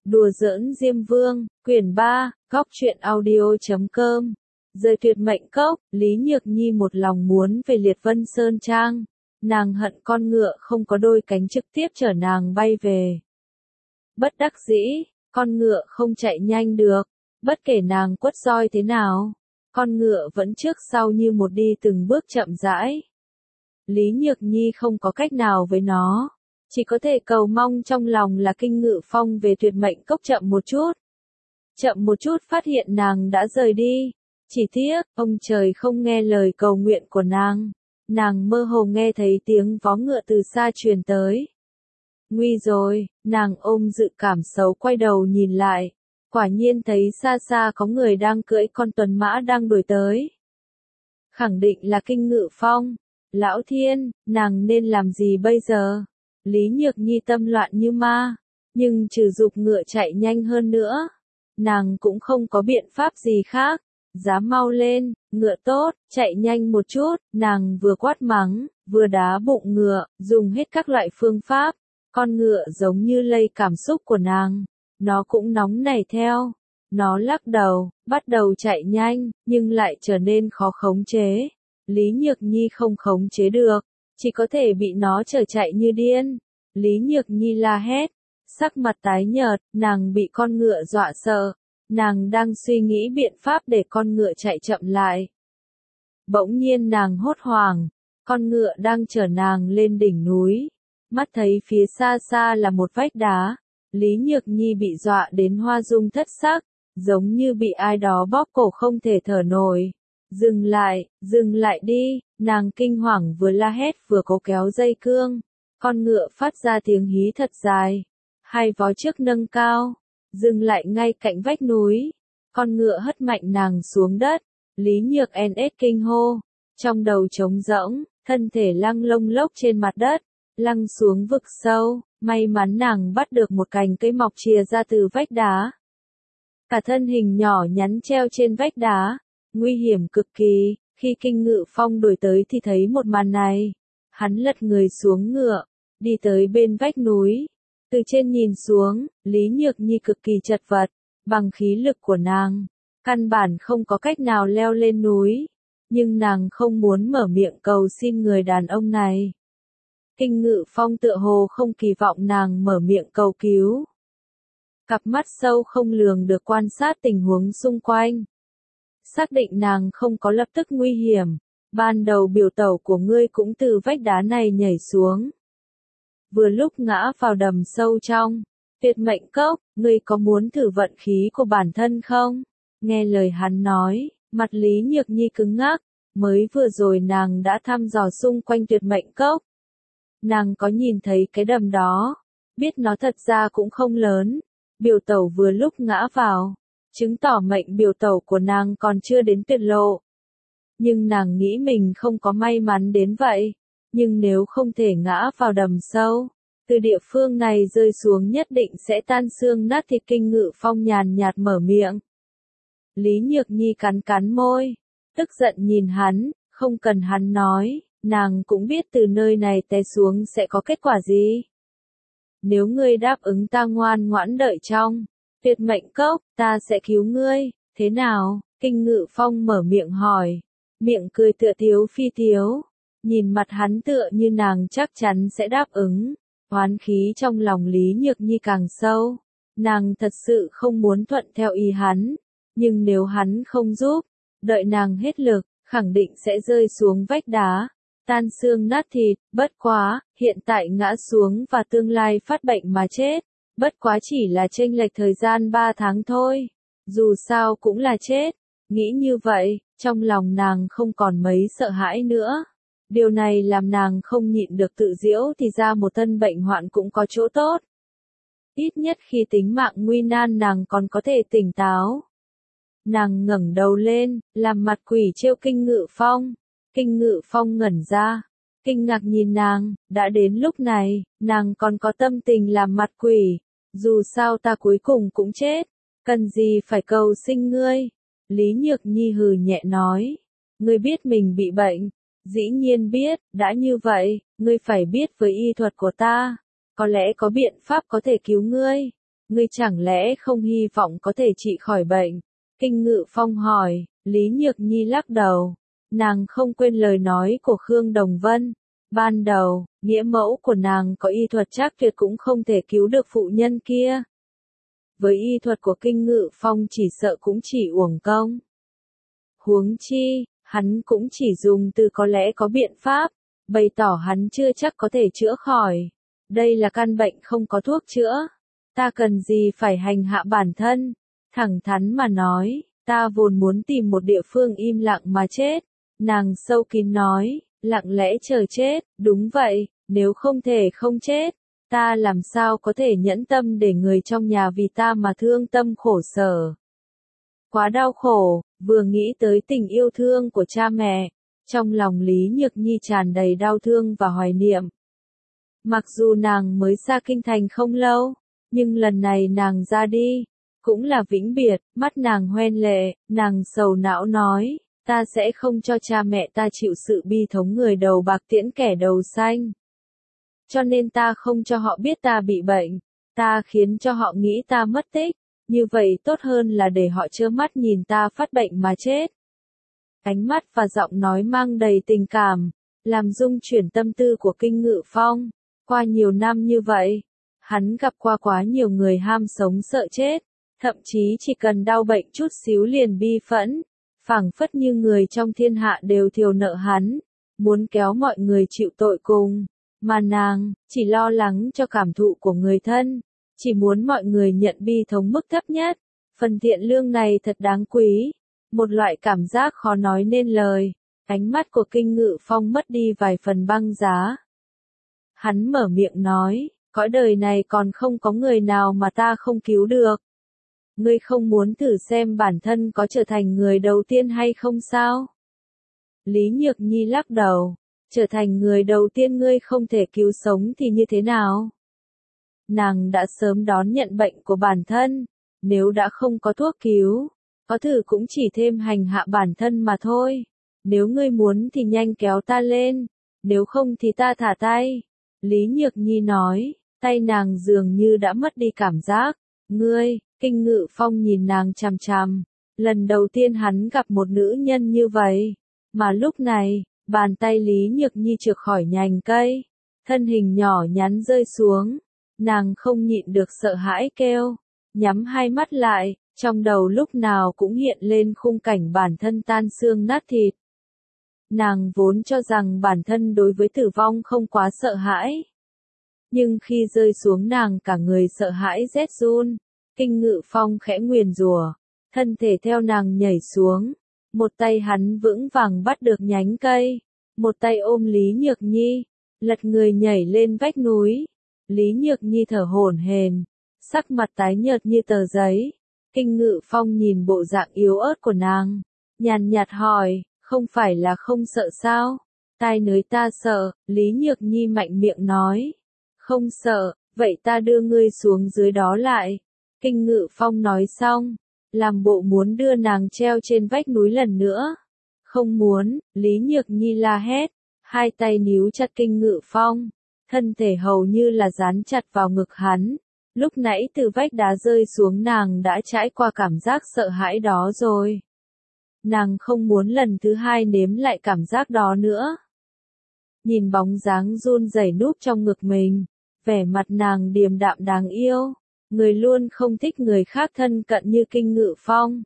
Đùa giỡn Diêm Vương, quyển 3, góc truyện audio.com. Rời Tuyệt Mệnh Cốc, Lý Nhược Nhi một lòng muốn về Liệt Vân Sơn Trang. Nàng hận con ngựa không có đôi cánh trực tiếp chở nàng bay về. Bất đắc dĩ, con ngựa không chạy nhanh được, bất kể nàng quất roi thế nào, con ngựa vẫn trước sau như một đi từng bước chậm rãi. Lý Nhược Nhi không có cách nào với nó, chỉ có thể cầu mong trong lòng là Kinh Ngự Phong về Tuyệt Mệnh Cốc chậm một chút. Chậm một chút phát hiện nàng đã rời đi, chỉ tiếc, ông trời không nghe lời cầu nguyện của nàng. Nàng mơ hồ nghe thấy tiếng vó ngựa từ xa truyền tới. Nguy rồi, nàng ôm dự cảm xấu quay đầu nhìn lại. Quả nhiên thấy xa xa có người đang cưỡi con tuần mã đang đuổi tới. Khẳng định là Kinh Ngự Phong. Lão thiên, nàng nên làm gì bây giờ? Lý Nhược Nhi tâm loạn như ma, nhưng trừ dục ngựa chạy nhanh hơn nữa, nàng cũng không có biện pháp gì khác. Giá mau lên, ngựa tốt, chạy nhanh một chút, nàng vừa quát mắng, vừa đá bụng ngựa, dùng hết các loại phương pháp. Con ngựa giống như lây cảm xúc của nàng, nó cũng nóng nảy theo. Nó lắc đầu, bắt đầu chạy nhanh, nhưng lại trở nên khó khống chế. Lý Nhược Nhi không khống chế được, chỉ có thể bị nó chở chạy như điên. Lý Nhược Nhi la hét, sắc mặt tái nhợt, nàng bị con ngựa dọa sợ. Nàng đang suy nghĩ biện pháp để con ngựa chạy chậm lại. Bỗng nhiên nàng hốt hoảng, con ngựa đang chở nàng lên đỉnh núi. Mắt thấy phía xa xa là một vách đá, Lý Nhược Nhi bị dọa đến hoa dung thất sắc, giống như bị ai đó bóp cổ không thể thở nổi. Dừng lại đi, nàng kinh hoàng vừa la hét vừa cố kéo dây cương. Con ngựa phát ra tiếng hí thật dài, hai vó trước nâng cao, dừng lại ngay cạnh vách núi. Con ngựa hất mạnh nàng xuống đất, Lý Nhược NS kinh hô, trong đầu trống rỗng, thân thể lăng lông lốc trên mặt đất, lăng xuống vực sâu, may mắn nàng bắt được một cành cây mọc chìa ra từ vách đá. Cả thân hình nhỏ nhắn treo trên vách đá, nguy hiểm cực kỳ. Khi Kinh Ngự Phong đuổi tới thì thấy một màn này, hắn lật người xuống ngựa, đi tới bên vách núi. Từ trên nhìn xuống, Lý Nhược Nhi cực kỳ chật vật, bằng khí lực của nàng, căn bản không có cách nào leo lên núi, nhưng nàng không muốn mở miệng cầu xin người đàn ông này. Kinh Ngự Phong tựa hồ không kỳ vọng nàng mở miệng cầu cứu. Cặp mắt sâu không lường được quan sát tình huống xung quanh. Xác định nàng không có lập tức nguy hiểm, ban đầu biểu tẩu của ngươi cũng từ vách đá này nhảy xuống. Vừa lúc ngã vào đầm sâu trong Tuyệt Mệnh Cốc, ngươi có muốn thử vận khí của bản thân không? Nghe lời hắn nói, mặt Lý Nhược Nhi cứng ngắc, mới vừa rồi nàng đã thăm dò xung quanh Tuyệt Mệnh Cốc. Nàng có nhìn thấy cái đầm đó, biết nó thật ra cũng không lớn, biểu tẩu vừa lúc ngã vào, chứng tỏ mệnh biểu tẩu của nàng còn chưa đến tuyệt lộ. Nhưng nàng nghĩ mình không có may mắn đến vậy. Nhưng nếu không thể ngã vào đầm sâu, từ địa phương này rơi xuống nhất định sẽ tan xương nát thịt. Kinh Ngự Phong nhàn nhạt mở miệng. Lý Nhược Nhi cắn cắn môi, tức giận nhìn hắn, không cần hắn nói, nàng cũng biết từ nơi này té xuống sẽ có kết quả gì. Nếu ngươi đáp ứng ta ngoan ngoãn đợi trong Tuyệt Mệnh Cốc, ta sẽ cứu ngươi, thế nào? Kinh Ngự Phong mở miệng hỏi, miệng cười tựa tiếu phi tiếu. Nhìn mặt hắn tựa như nàng chắc chắn sẽ đáp ứng. Oán khí trong lòng Lý Nhược Nhi càng sâu. Nàng thật sự không muốn thuận theo ý hắn. Nhưng nếu hắn không giúp, đợi nàng hết lực, khẳng định sẽ rơi xuống vách đá, tan xương nát thịt. Bất quá, hiện tại ngã xuống và tương lai phát bệnh mà chết. Bất quá chỉ là chênh lệch thời gian 3 tháng thôi. Dù sao cũng là chết. Nghĩ như vậy, trong lòng nàng không còn mấy sợ hãi nữa. Điều này làm nàng không nhịn được tự giễu thì ra một thân bệnh hoạn cũng có chỗ tốt. Ít nhất khi tính mạng nguy nan nàng còn có thể tỉnh táo. Nàng ngẩng đầu lên, làm mặt quỷ trêu Kinh Ngự Phong. Kinh Ngự Phong ngẩn ra, kinh ngạc nhìn nàng, đã đến lúc này, nàng còn có tâm tình làm mặt quỷ. Dù sao ta cuối cùng cũng chết, cần gì phải cầu xin ngươi. Lý Nhược Nhi hừ nhẹ nói, ngươi biết mình bị bệnh. Dĩ nhiên biết, đã như vậy, ngươi phải biết với y thuật của ta, có lẽ có biện pháp có thể cứu ngươi. Ngươi chẳng lẽ không hy vọng có thể trị khỏi bệnh? Kinh Ngự Phong hỏi, Lý Nhược Nhi lắc đầu. Nàng không quên lời nói của Khương Đồng Vân. Ban đầu, nghĩa mẫu của nàng có y thuật chắc tuyệt cũng không thể cứu được phụ nhân kia. Với y thuật của Kinh Ngự Phong chỉ sợ cũng chỉ uổng công. Huống chi, hắn cũng chỉ dùng từ có lẽ có biện pháp, bày tỏ hắn chưa chắc có thể chữa khỏi. Đây là căn bệnh không có thuốc chữa. Ta cần gì phải hành hạ bản thân? Thẳng thắn mà nói, ta vốn muốn tìm một địa phương im lặng mà chết. Nàng sâu kín nói, lặng lẽ chờ chết, đúng vậy, nếu không thể không chết, ta làm sao có thể nhẫn tâm để người trong nhà vì ta mà thương tâm khổ sở. Quá đau khổ, vừa nghĩ tới tình yêu thương của cha mẹ, trong lòng Lý Nhược Nhi tràn đầy đau thương và hoài niệm. Mặc dù nàng mới ra kinh thành không lâu, nhưng lần này nàng ra đi, cũng là vĩnh biệt, mắt nàng hoen lệ, nàng sầu não nói, ta sẽ không cho cha mẹ ta chịu sự bi thống người đầu bạc tiễn kẻ đầu xanh. Cho nên ta không cho họ biết ta bị bệnh, ta khiến cho họ nghĩ ta mất tích, như vậy tốt hơn là để họ trơ mắt nhìn ta phát bệnh mà chết. Ánh mắt và giọng nói mang đầy tình cảm, làm rung chuyển tâm tư của Kinh Ngự Phong. Qua nhiều năm như vậy, hắn gặp qua quá nhiều người ham sống sợ chết, thậm chí chỉ cần đau bệnh chút xíu liền bi phẫn, phảng phất như người trong thiên hạ đều thiều nợ hắn, muốn kéo mọi người chịu tội cùng, mà nàng chỉ lo lắng cho cảm thụ của người thân, chỉ muốn mọi người nhận bi thống mức thấp nhất. Phần thiện lương này thật đáng quý, một loại cảm giác khó nói nên lời. Ánh mắt của Kinh Ngự Phong mất đi vài phần băng giá. Hắn mở miệng nói, cõi đời này còn không có người nào mà ta không cứu được. Ngươi không muốn thử xem bản thân có trở thành người đầu tiên hay không sao? Lý Nhược Nhi lắc đầu, trở thành người đầu tiên ngươi không thể cứu sống thì như thế nào? Nàng đã sớm đón nhận bệnh của bản thân, nếu đã không có thuốc cứu, có thử cũng chỉ thêm hành hạ bản thân mà thôi. Nếu ngươi muốn thì nhanh kéo ta lên, nếu không thì ta thả tay. Lý Nhược Nhi nói, tay nàng dường như đã mất đi cảm giác. Ngươi, Kinh Ngự Phong nhìn nàng chằm chằm. Lần đầu tiên hắn gặp một nữ nhân như vậy. Mà lúc này, bàn tay Lý Nhược Nhi trượt khỏi nhành cây. Thân hình nhỏ nhắn rơi xuống. Nàng không nhịn được sợ hãi kêu. Nhắm hai mắt lại, trong đầu lúc nào cũng hiện lên khung cảnh bản thân tan xương nát thịt. Nàng vốn cho rằng bản thân đối với tử vong không quá sợ hãi. Nhưng khi rơi xuống nàng cả người sợ hãi rét run. Kinh Ngự Phong khẽ nguyền rủa, thân thể theo nàng nhảy xuống. Một tay hắn vững vàng bắt được nhánh cây, một tay ôm Lý Nhược Nhi, lật người nhảy lên vách núi. Lý Nhược Nhi thở hổn hển, sắc mặt tái nhợt như tờ giấy. Kinh Ngự Phong nhìn bộ dạng yếu ớt của nàng, nhàn nhạt hỏi, không phải là không sợ sao? Tai nới ta sợ, Lý Nhược Nhi mạnh miệng nói. Không sợ, vậy ta đưa ngươi xuống dưới đó lại. Kinh Ngự Phong nói xong, làm bộ muốn đưa nàng treo trên vách núi lần nữa. Không muốn, Lý Nhược Nhi la hét, hai tay níu chặt Kinh Ngự Phong, thân thể hầu như là dán chặt vào ngực hắn. Lúc nãy từ vách đá rơi xuống nàng đã trải qua cảm giác sợ hãi đó rồi. Nàng không muốn lần thứ hai nếm lại cảm giác đó nữa. Nhìn bóng dáng run rẩy núp trong ngực mình, vẻ mặt nàng điềm đạm đáng yêu. Người luôn không thích người khác thân cận như Kinh Ngự Phong.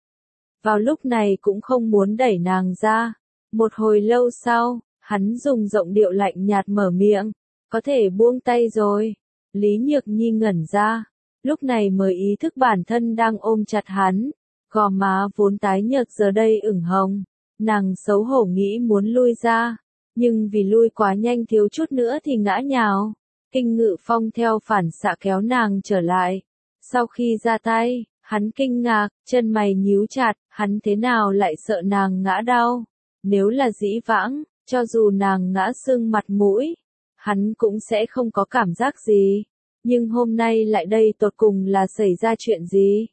Vào lúc này cũng không muốn đẩy nàng ra. Một hồi lâu sau, hắn dùng giọng điệu lạnh nhạt mở miệng. Có thể buông tay rồi. Lý Nhược Nhi ngẩn ra. Lúc này mới ý thức bản thân đang ôm chặt hắn. Gò má vốn tái nhợt giờ đây ửng hồng. Nàng xấu hổ nghĩ muốn lui ra. Nhưng vì lui quá nhanh thiếu chút nữa thì ngã nhào. Kinh Ngự Phong theo phản xạ kéo nàng trở lại. Sau khi ra tay, hắn kinh ngạc, chân mày nhíu chặt, hắn thế nào lại sợ nàng ngã đau. Nếu là dĩ vãng, cho dù nàng ngã sưng mặt mũi, hắn cũng sẽ không có cảm giác gì. Nhưng hôm nay lại đây tột cùng là xảy ra chuyện gì?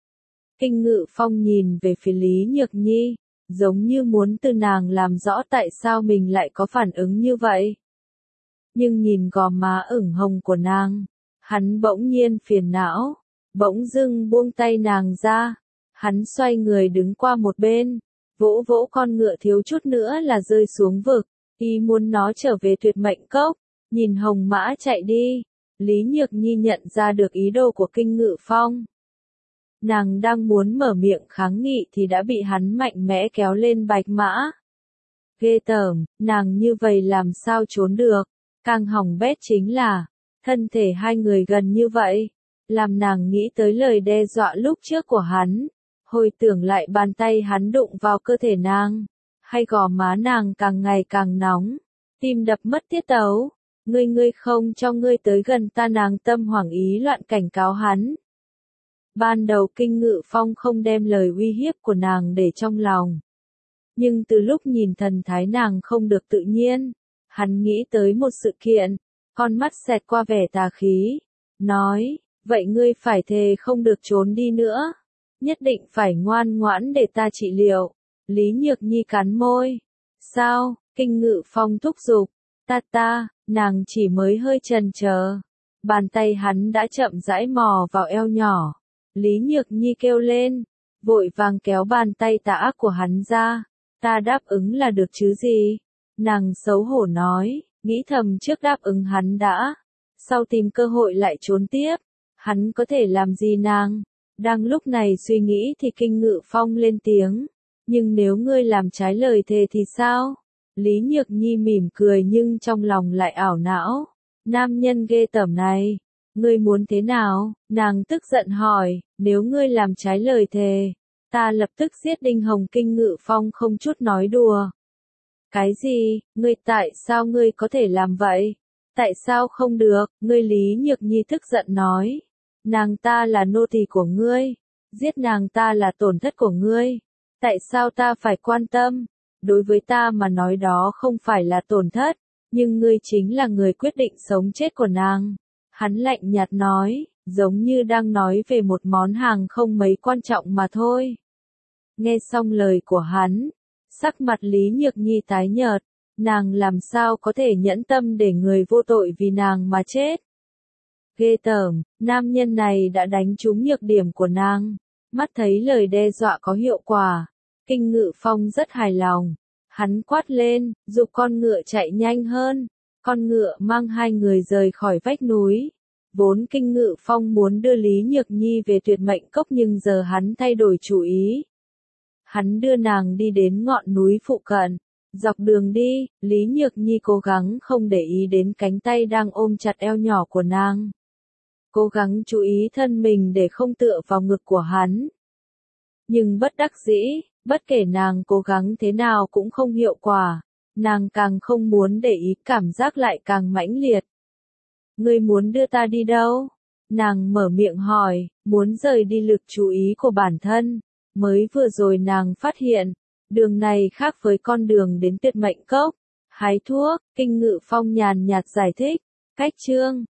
Kinh Ngự Phong nhìn về phía Lý Nhược Nhi, giống như muốn từ nàng làm rõ tại sao mình lại có phản ứng như vậy. Nhưng nhìn gò má ửng hồng của nàng, hắn bỗng nhiên phiền não, bỗng dưng buông tay nàng ra. Hắn xoay người đứng qua một bên, vỗ vỗ con ngựa thiếu chút nữa là rơi xuống vực, ý muốn nó trở về tuyệt mệnh cốc, nhìn hồng mã chạy đi. Lý Nhược Nhi nhận ra được ý đồ của Kinh Ngự Phong. Nàng đang muốn mở miệng kháng nghị thì đã bị hắn mạnh mẽ kéo lên bạch mã. Ghê tởm, nàng như vậy làm sao trốn được, càng hỏng bét chính là, thân thể hai người gần như vậy, làm nàng nghĩ tới lời đe dọa lúc trước của hắn, hồi tưởng lại bàn tay hắn đụng vào cơ thể nàng, hay gò má nàng càng ngày càng nóng, tim đập mất tiết tấu, ngươi không cho ngươi tới gần ta, nàng tâm hoảng ý loạn cảnh cáo hắn. Ban đầu Kinh Ngự Phong không đem lời uy hiếp của nàng để trong lòng. Nhưng từ lúc nhìn thần thái nàng không được tự nhiên, hắn nghĩ tới một sự kiện, con mắt xẹt qua vẻ tà khí, nói, vậy ngươi phải thề không được trốn đi nữa, nhất định phải ngoan ngoãn để ta trị liệu. Lý Nhược Nhi cắn môi, sao, Kinh Ngự Phong thúc giục, ta, nàng chỉ mới hơi chần chờ, bàn tay hắn đã chậm rãi mò vào eo nhỏ. Lý Nhược Nhi kêu lên, vội vàng kéo bàn tay tà ác của hắn ra, ta đáp ứng là được chứ gì? Nàng xấu hổ nói, nghĩ thầm trước đáp ứng hắn đã, sau tìm cơ hội lại trốn tiếp, hắn có thể làm gì nàng? Đang lúc này suy nghĩ thì Kinh Ngự Phong lên tiếng, nhưng nếu ngươi làm trái lời thề thì sao? Lý Nhược Nhi mỉm cười nhưng trong lòng lại ảo não, nam nhân ghê tởm này. Ngươi muốn thế nào? Nàng tức giận hỏi, nếu ngươi làm trái lời thề, ta lập tức giết Đinh Hồng. Kinh Ngự Phong không chút nói đùa. Cái gì? Ngươi tại sao ngươi có thể làm vậy? Tại sao không được? Ngươi Lý Nhược Nhi tức giận nói. Nàng ta là nô tỳ của ngươi, giết nàng ta là tổn thất của ngươi. Tại sao ta phải quan tâm? Đối với ta mà nói đó không phải là tổn thất, nhưng ngươi chính là người quyết định sống chết của nàng. Hắn lạnh nhạt nói, giống như đang nói về một món hàng không mấy quan trọng mà thôi. Nghe xong lời của hắn, sắc mặt Lý Nhược Nhi tái nhợt, nàng làm sao có thể nhẫn tâm để người vô tội vì nàng mà chết. Ghê tởm, nam nhân này đã đánh trúng nhược điểm của nàng, mắt thấy lời đe dọa có hiệu quả. Kinh Ngự Phong rất hài lòng, hắn quát lên, giục con ngựa chạy nhanh hơn. Con ngựa mang hai người rời khỏi vách núi. Vốn Kinh Ngự Phong muốn đưa Lý Nhược Nhi về tuyệt mệnh cốc nhưng giờ hắn thay đổi chủ ý. Hắn đưa nàng đi đến ngọn núi phụ cận. Dọc đường đi, Lý Nhược Nhi cố gắng không để ý đến cánh tay đang ôm chặt eo nhỏ của nàng. Cố gắng chú ý thân mình để không tựa vào ngực của hắn. Nhưng bất đắc dĩ, bất kể nàng cố gắng thế nào cũng không hiệu quả. Nàng càng không muốn để ý, cảm giác lại càng mãnh liệt. Ngươi muốn đưa ta đi đâu? Nàng mở miệng hỏi, muốn rời đi lực chú ý của bản thân. Mới vừa rồi nàng phát hiện, đường này khác với con đường đến tuyệt mệnh cốc. Hái thuốc, Kinh Ngự Phong nhàn nhạt giải thích, cách chương.